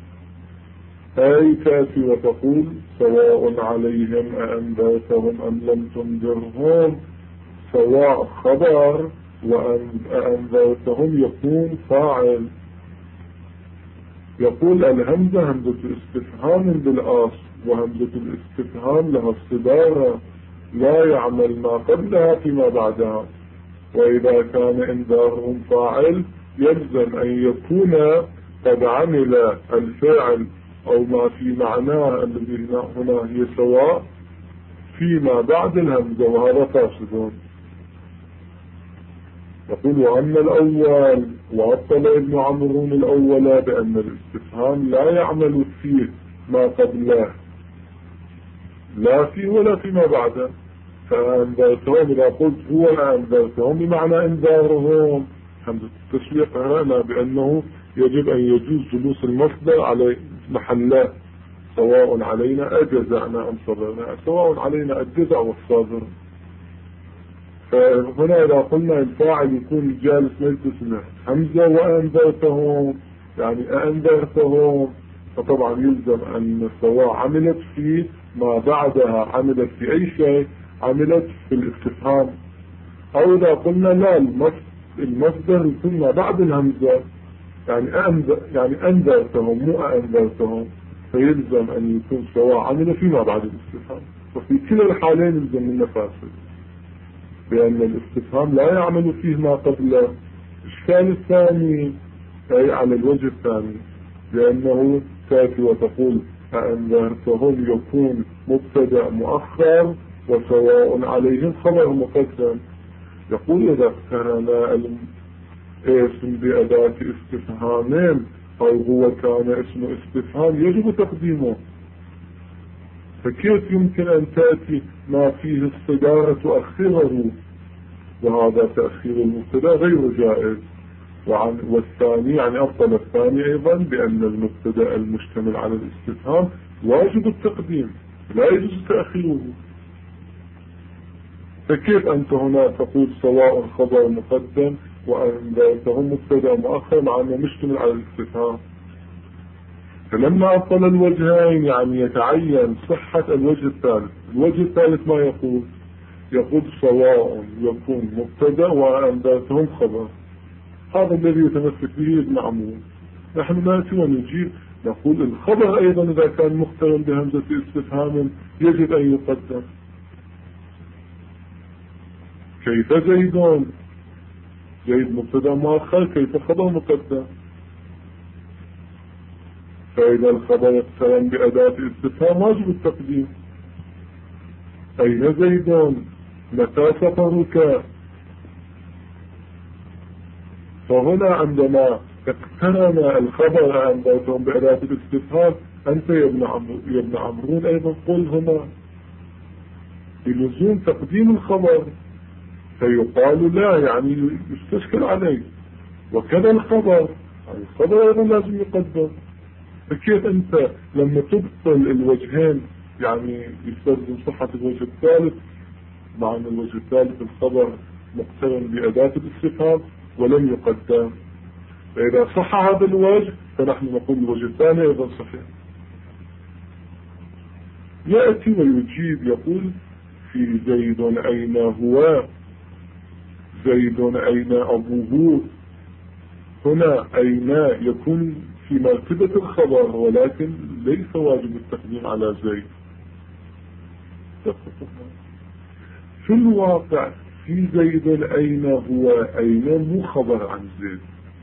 [SPEAKER 1] أي تأتي وتقول سواء عليهم أأنذرتهم أم لم تنذرهم، سواء خبر وأنذرتهم يكون فاعل. يقول الهمزة همزة استفهام بالأصل، وهمزة الاستفهام لها الصدارة لا يعمل ما قبلها فيما بعدها، وإذا كان إنذارهم فاعل يلزم أن يكون قد عمل الفعل أو ما في معناه الذي هنا هي سواء فيما بعد الهمزة، وهذا فاسد. يقول وأما الأول وعطل ابن عمرو الأول بأن الاستفهام لا يعمل فيه ما قبله، لا فيه ولا فيما بعده، فأنذرتهم إذا قلت هو أنذرتهم بمعنى إنذارهم، همزة التشويق هنا بأنه يجب أن يجوز جلوس المصدر على محله، سواء علينا أجزعنا أم صبرنا، سواء علينا الجزع والصابر. فهنا إذا قلنا الفاعل يكون جالس مجلس له همزة وأنذرتهم، يعني أنذرتهم، فطبعا يلزم أن سواء عملت في ما بعدها، عملت في أي شيء، عملت في الاستفهام. أو إذا قلنا لا، المصدر يكون ما بعد الهمزة، يعني أنذرتهم مو أنذرتهم، فيلزم أن يكون سواء عمل فيما بعد الاستفهام. وفي كلا الحالين يلزم من فاسد، بأن الاستفهام لا يعمل فيه ما قبله. الإشكال الثاني أي على الوجه الثاني، لأنه تأتي وتقول أنذرتهم يكون مبتدأ مؤخر وسواء عليهم خبر مقدم. يقول إذا اقترنا الاسم بأداة استفهام أو هو كان اسم استفهام يجب تقديمه، فكيف يمكن أن تأتي ما فيه الصدارة تؤخره؟ وهذا تأخير المبتدا غير جائز. والثاني يعني أفضل الثاني أيضا بأن المبتدا المشتمل على الاستفهام واجب التقديم لا يجوز تأخيره. فكيف أنت هنا تقول سواء خبر مقدم وأنذرتهم مبتدا مؤخر مع أنه مشتمل على الاستفهام؟ فلما أبطل الوجهين يعني يتعين صحة الوجه الثالث. الوجه الثالث ما يقول سواء يكون مبتدا وأنذرتهم خبر، هذا الذي يتمسك به ابن عمرو. نحن نأتي ونجيب نقول الخبر أيضا إذا كان مقترن بهمزة استفهام يجب أن يقدم. كيف زيد مبتدا مؤخر، كيف خبر مقدم؟ فإذا الخبر اقترن بأداة استفهام واجب التقديم. أين زيد؟ متى سفرك؟ فهنا عندما اقترن الخبر أنبأتهم بأداة الاستفهام. أنت يا ابن عمرون أيضا قل هنا بلزوم تقديم الخبر، فيقال لا يعني يستشكل عليه. وكذا الخبر، يعني الخبر أيضا لازم يقدم. فكيف أنت لما تبطل الوجهين يعني يستلزم صحة الوجه الثالث، مع أن الوجه الثالث الخبر مقترن بأداة الاستفهام ولم يقدم؟ فإذا صح هذا الوجه فنحن نقول الوجه الثاني أيضا صحيح. يأتي ويجيب يقول في زيد أين هو، زيد أين أبوه. هنا أين يكون في مرتبة الخبر ولكن ليس واجب التقديم على زيد. في الواقع في زيد أين هو، أين مو خبر عن زيد،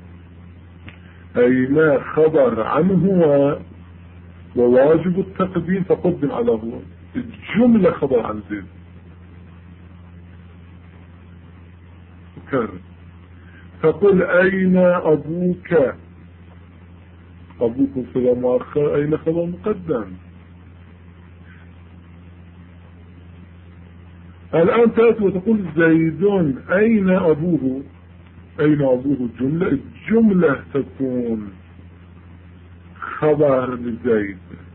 [SPEAKER 1] أين خبر عن هو وواجب التقديم فقدم على هو. الجملة خبر عن زيد. كرر فقل أين أبوك، أبوك صلى مؤخر، أين خبر مقدم. الآن تأتي وتقول زيد أين أبوه، أين أبوه الجملة تكون خبر لزيد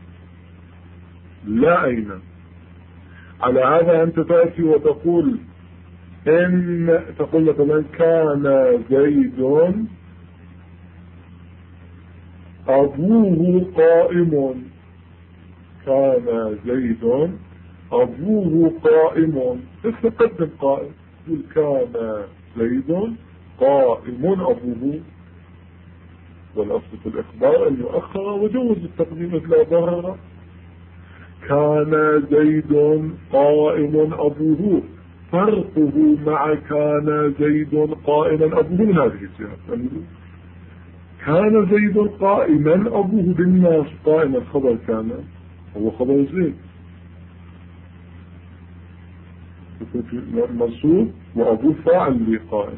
[SPEAKER 1] لا أين. على هذا أنت تأتي وتقول إن تقول مثلا كان زيد أبوه قائم، كان زيد أبوه قائم، تقدم قائم، يقول كان زيد قائم أبوه، والأصل في الإخبار أن يؤخر وجوز التقديم لا ضرر. كان زيد قائم أبوه، فرقه مع كان زيد قائما أبوه من هذه الجهة. كان زيد قائما أبوه بالناس، قائما خبر كان هو خبر زيد منصوب وأبوه فاعل لقائم.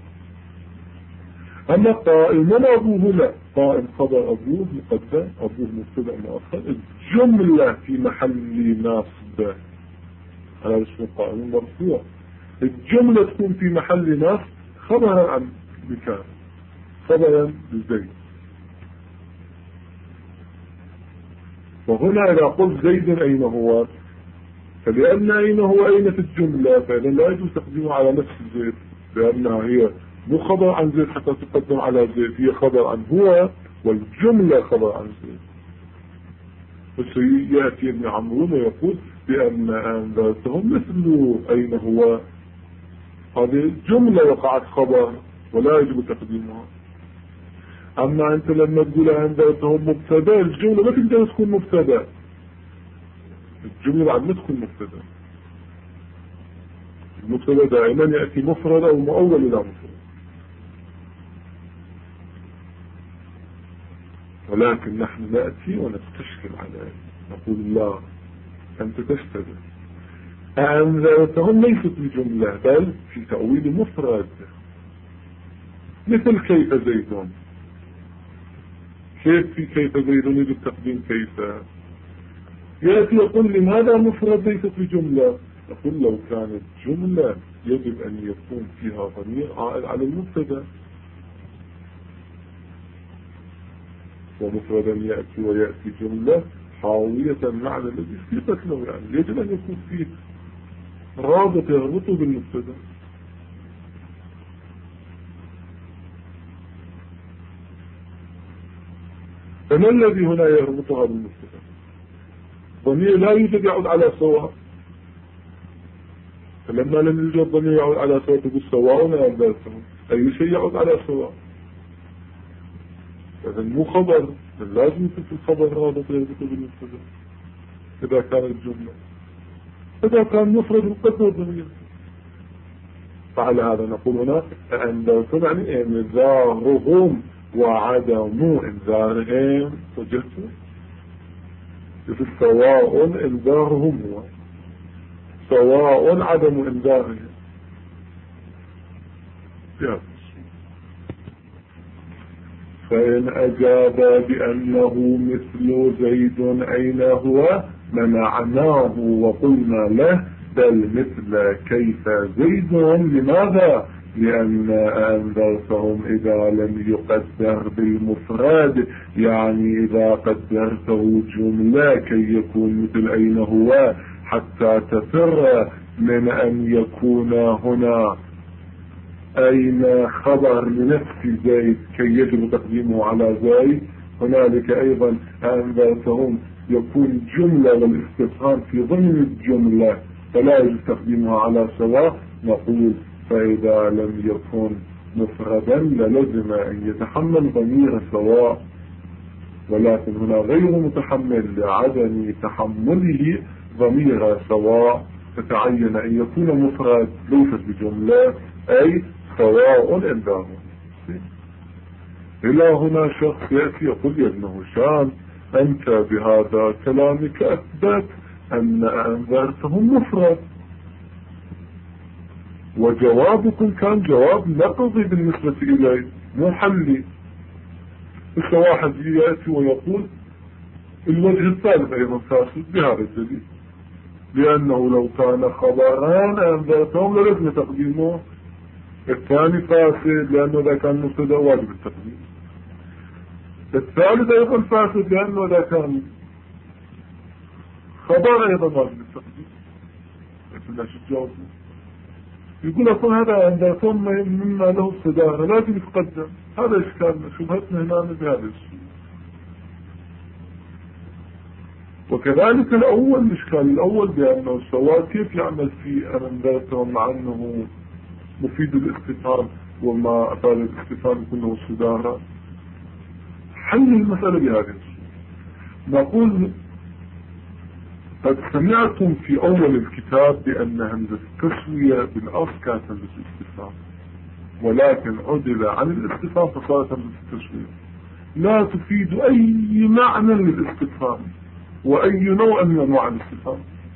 [SPEAKER 1] أما قائم أبوه لا، قائم خبر أبوه مقدم، أبوه مبتدأ مؤخر، الجملة في محل نصب على اسم قائم مرفوع، الجملة تكون في محل نصب خبرا عن بكان، خبرا لزيد. وهنا إذا قلت زيد أين هو، فلأن أين هو أين في الجملة، فإذا لا يجوز تقديمه على نفس زيد، لأنها هي مو خبر عن زيد حتى تقدم على زيد، هي خبر عن هو والجملة خبر عن زيد. فسيأتي ابن عمرون ويقول بأن أنذرتهم مثل أين هو، هذه الجملة وقعت خبر ولا يجب تقديمها. أما أنت لما تقول أنذرتهم مبتدا، الجملة ما تقدر تكون مبتدا، الجملة بعد ما تكون مبتدا. المبتدا دائما يأتي مفرد أو مؤول إلى مفرد، ولكن نحن نأتي ونستشكل عليه نقول لا أنت تشتبه، أنذرتهم ليست بجملة بل في تأويل مفرد، مثل كيف زيدون، كيف زيدون يجب تقديم كيف، يأتي يقول لماذا مفرد ليست بجملة، يقول لو كانت جملة يجب أن يكون فيها ضمير عائد على المبتدا، ومفردا يأتي ويأتي جملة حاوية المعنى الذي سيقت له، يعني يجب أن يكون فيه رابط يربطه بالمبتدا. فما الذي هنا يربطها بالمبتدا؟ ضمير لا يوجد يعود على سواء، فلما لم يوجد ضمير يعود على سواء تقول سواء أنذرتهم، أي شيء يعود على سواء، إذا مو خبر، لازم يكون في الخبر رابط يربطه بالمبتدا إذا كانت جملة. إذا كان مفرد القدر ضمير، فعلى هذا نقول هنا أنذرتهم يعني إنذارهم وعدم إنذارهم، وجدتوا في سواء إنذارهم هو سواء عدم إنذارهم. فإن أجاب بأنه مثل زيد أين هو منعناه وقلنا له بل مثل كيف زيد. لماذا؟ لأن أنذرتهم إذا لم يقدر بالمفرد، يعني إذا قدرته جملة كي يكون مثل أين هو حتى تفر من أن يكون هنا أين خبر لنفس زيد كي يجب تقديمه على زيد. هنالك أيضا أنذرتهم يكون جملة والاستفهام في ضمن الجملة فلا يجب تقديمها على سواء. نقول فإذا لم يكن مفردا للزم أن يتحمل ضمير سواء، ولكن هنا غير متحمل لعدم تحمله ضمير سواء، فتعين أن يكون مفرد ليست بجملة أي سواء إنذاره. إلى هنا شخص يأتي يقول يا ابن هشام أنت بهذا كلامك أثبت أن أنذرتهم مفرد، وجوابكم كان جواب نقضي بالنسبة إليه مو حلي. بس واحد يأتي ويقول الوجه الثالث أيضا فاسد بهذا الدليل، لأنه لو كان خبران أنذرتهم لازم تقديمه. الثاني فاسد لأنه إذا كان مبتدأ واجب التقديم. الثالث أيضا فاسد لأنه إذا كان خبر أيضا واجب التقديم. لكن لا تجاوز، يقول أصلا هذا أنذرتهم مما له الصدارة لازم يتقدم. هذا إشكالنا، شبهتنا هنا بهذا الشيء. وكذلك الأول الإشكال الأول بأنه السواء كيف يعمل في أنذرتهم مع أنه مفيد الاستفهام وما أفاد الاستفهام كله الصدارة. حل المسألة بهذا الشيء. نقول قد سمعتم في أول الكتاب بأن همزة التسوية بالأصل كانت همزة الاستفهام، ولكن عدل عن الاستفهام فصارت همزة التسوية لا تفيد أي معنى للاستفهام وأي نوع من أنواع الاستفهام،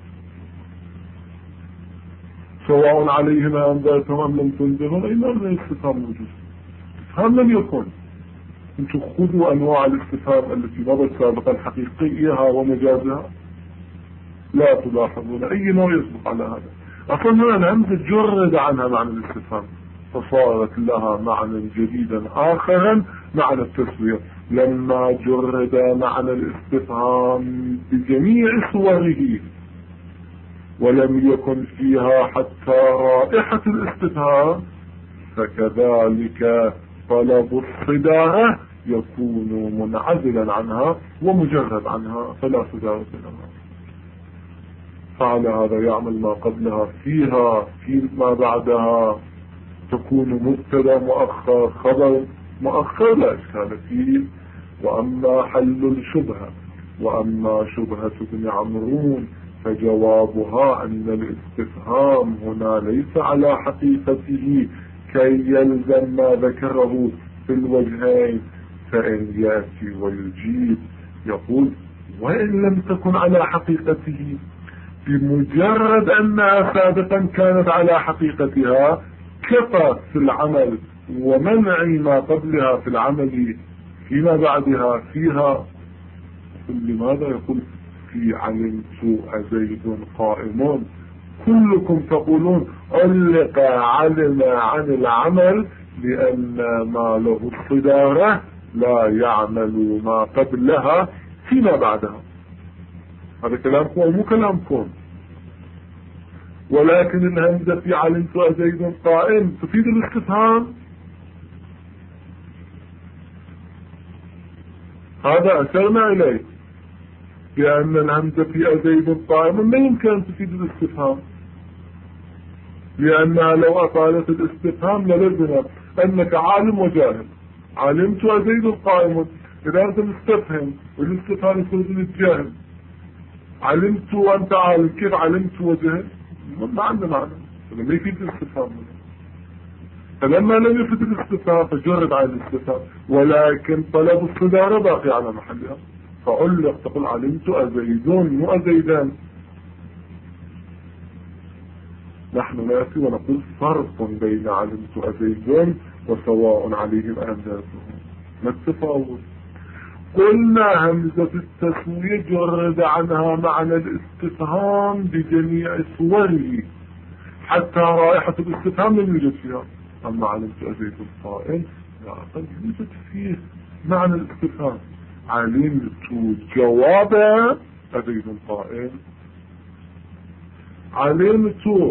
[SPEAKER 1] سواء عليهم أنذرتهم أم لم تنذرهم أي نوع من الاستفهام موجود. الاستفهام لم يكن. انتم خذوا أنواع الاستفهام التي مضت سابقا حقيقيها ومجازها لا تلاحظون أي نوع يصدق على هذا. أصلا هنا الهمزة جرد عنها معنى الاستفهام فصارت لها معنى جديدا آخرا معنى التسوية. لما جرد معنى الاستفهام بجميع صوره ولم يكن فيها حتى رائحة الاستفهام، فكذلك طلب الصدارة يكون منعزلا عنها ومجرد عنها فلا صدارة لها. فعلى هذا يعمل ما قبلها فيها فيما بعدها تكون مبتدا مؤخر خبر مؤخر لا إشكال فيه. وأما حل الشبهة وأما شبهة ابن عمرون فجوابها أن الاستفهام هنا ليس على حقيقته كي يلزم ما ذكره في الوجهين. فإن يأتي ويجيب يقول وإن لم تكن على حقيقته، بمجرد أنها سابقا كانت على حقيقتها كفى في العمل ومنع ما قبلها في العمل فيما بعدها فيها. لماذا يقول في علمت أزيد قائم؟ كلكم تقولون علق علم عن العمل لأن ما له الصدارة لا يعمل ما قبلها فيما بعدها. هذا كلامكم أو مو كلامكم؟ ولكن الهمزة في علمت أزيد قائم تفيد الاستفهام. هذا أشرنا إليه بأن الهمزة في أزيد قائم ما يمكن أن تفيد الاستفهام، لأنها لو أطالت الاستفهام للزم أنك عالم وجاهل. علمت أزيد قائم، إذا أنت مستفهم والاستفهام يخرج للجاهل. علمت وأنت عالم، كيف علمت وجهل؟ ما عنده معنى، ما يفيد الاستفهام. فلما لم يفيد الاستفهام فجرد عن الاستفهام، ولكن طلب الصدارة باقي على محلها فعلق تقول علمت أزيدون مو أزيدان. نحن نأتي ونقول فرق بين علمت أزيدون وسواء عليهم أنذرتهم. ما التفاوت؟ قلنا همزة التسوية جرد عنها معنى الاستفهام بجميع صوره، حتى رائحة الاستفهام لم يوجد فيها. أما علمت أزيد القائم لا قد يوجد فيه معنى الاستفهام. علمت جواب أزيد القائم، علمت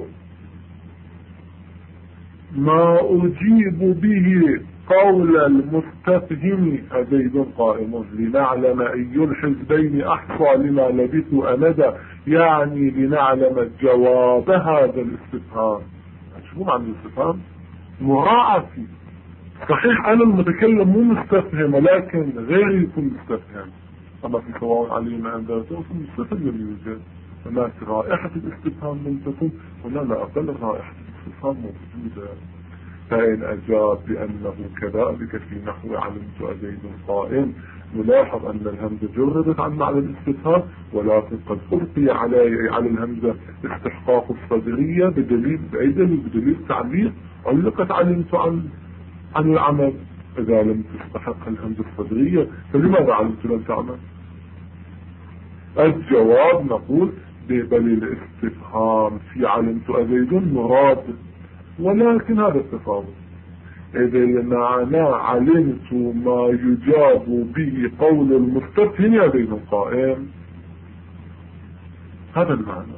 [SPEAKER 1] ما أجيب به قول المستفهم أزيد قائم، لنعلم أي الحزبين أحصى لما لبثوا أمدا، يعني لنعلم جواب هذا الاستفهام. شو معنى الاستفهام؟ مراعاة. صحيح أنا المتكلم مو مستفهم، ولكن غيري يكون مستفهم. أما في سواء علينا عن ذاته فالمستفهم لم يوجد، هناك رائحة الاستفهام لم تكن، هنا لا أقل رائحة الاستفهام موجودة. فإن أجاب بأنه كذلك في نحو علمت أزيد قائم، نلاحظ أن الهمزة جردت عن معنى الاستفهام، ولكن قد ألقي على الهمزة استحقاق الصدرية بدليل تعليق علقت علمت عن العمل. إذا لم تستحق الهمزة الصدرية فلماذا علمت لم تعمل؟ الجواب نقول بل الاستفهام في علمت أزيد مراد، ولكن هذا التفاوت. إذا معنى علمت ما يجاب به قول المستفهم يا زيد قائم، هذا المعنى.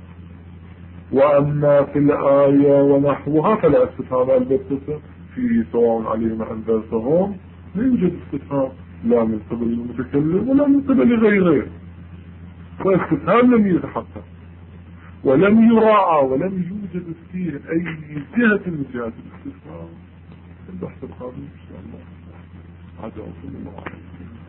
[SPEAKER 1] وأما في الآية ونحوها فلا استفهام البتة في سواء عليهم أنزلتهم، لا يوجد استفهام لا من قبل المتكلم ولا من قبل غيره، والاستفهام لم يتحقق ولم يراعى ولم يوجد فيه أي جهة من جهات الاستفهام. البحث القادم إن شاء الله. هذا وصل الله عليه.